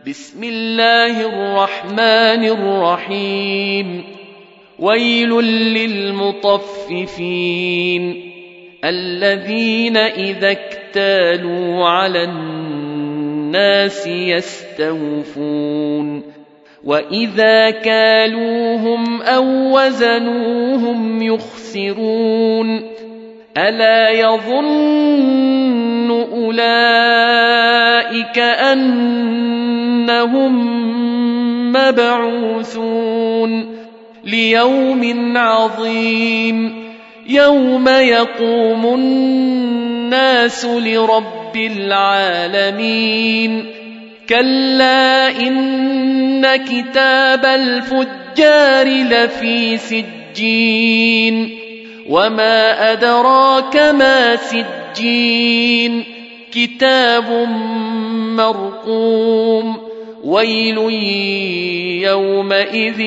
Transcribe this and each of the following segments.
بسم الله الرحمن الرحيم. ويل للمطففين الذين إذا اكتالوا على الناس يستوفون وإذا كالوهم أو وزنوهم يخسرون ألا يظن أولئك أنهم مبعوثون ليوم عظيم يوم يقوم الناس لرب العالمين. كلا إن كتاب الفجار لفي سجين وما أدراك ما سجين كتاب مرقوم. ويل يومئذ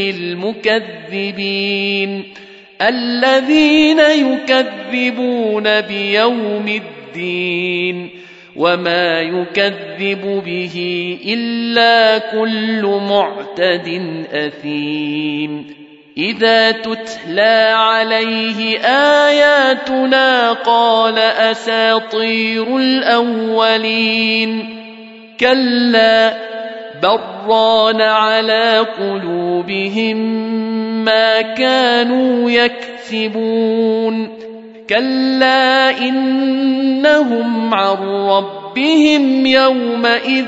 للمكذبين الذين يكذبون بيوم الدين وما يكذب به إلا كل معتد أثيم. إذا تتلى عليه آياتنا قال أساطير الأولين كلا بران على قلوبهم ما كانوا يكسبون. كلا إنهم عن ربهم يومئذ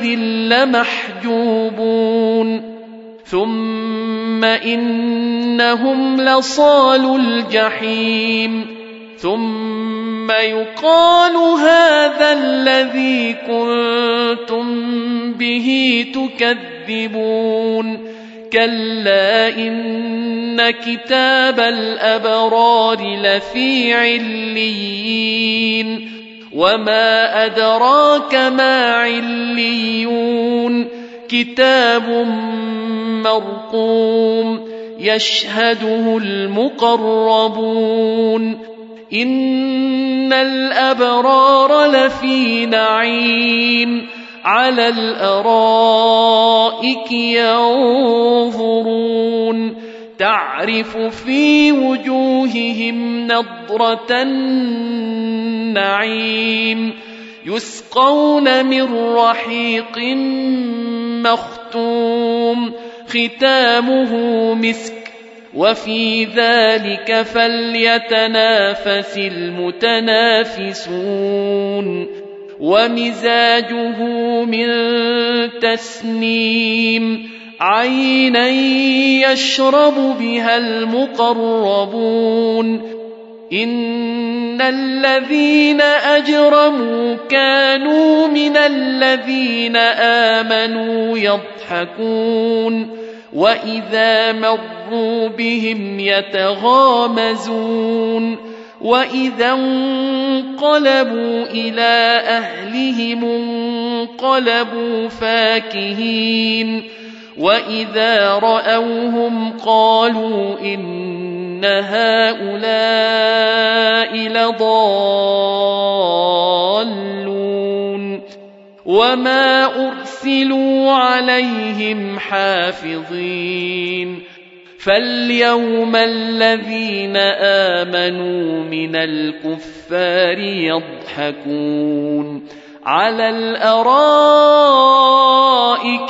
لمحجوبون ثم إنهم لصالو الجحيم ثم يقال هذا الذي كنتم به تكذبون. كلا إن كتاب الأبرار لفي عليين وما أدراك ما عليون كتاب مرقوم يشهده المقربون. إن الأبرار لفي نعيم على الأرائك ينظرون تعرف في وجوههم نضرة النعيم يسقون من رحيق مختوم ختامه مسك وفي ذلك فليتنافس المتنافسون. ومزاجه من تسنيم عينا يشرب بها المقربون. إن الذين أجرموا كانوا من الذين آمنوا يضحكون وإذا مروا بهم يتغامزون وإذا انقلبوا إلى أهلهم انقلبوا فاكهين وإذا رأوهم قالوا إن هؤلاء لضالون وما أرسلوا عليهم حافظين. فاليوم الذين آمنوا من الكفار يضحكون على الأرائك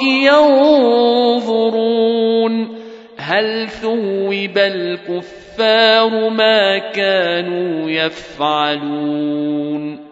ينظرون هل ثوب الكفار ما كانوا يفعلون.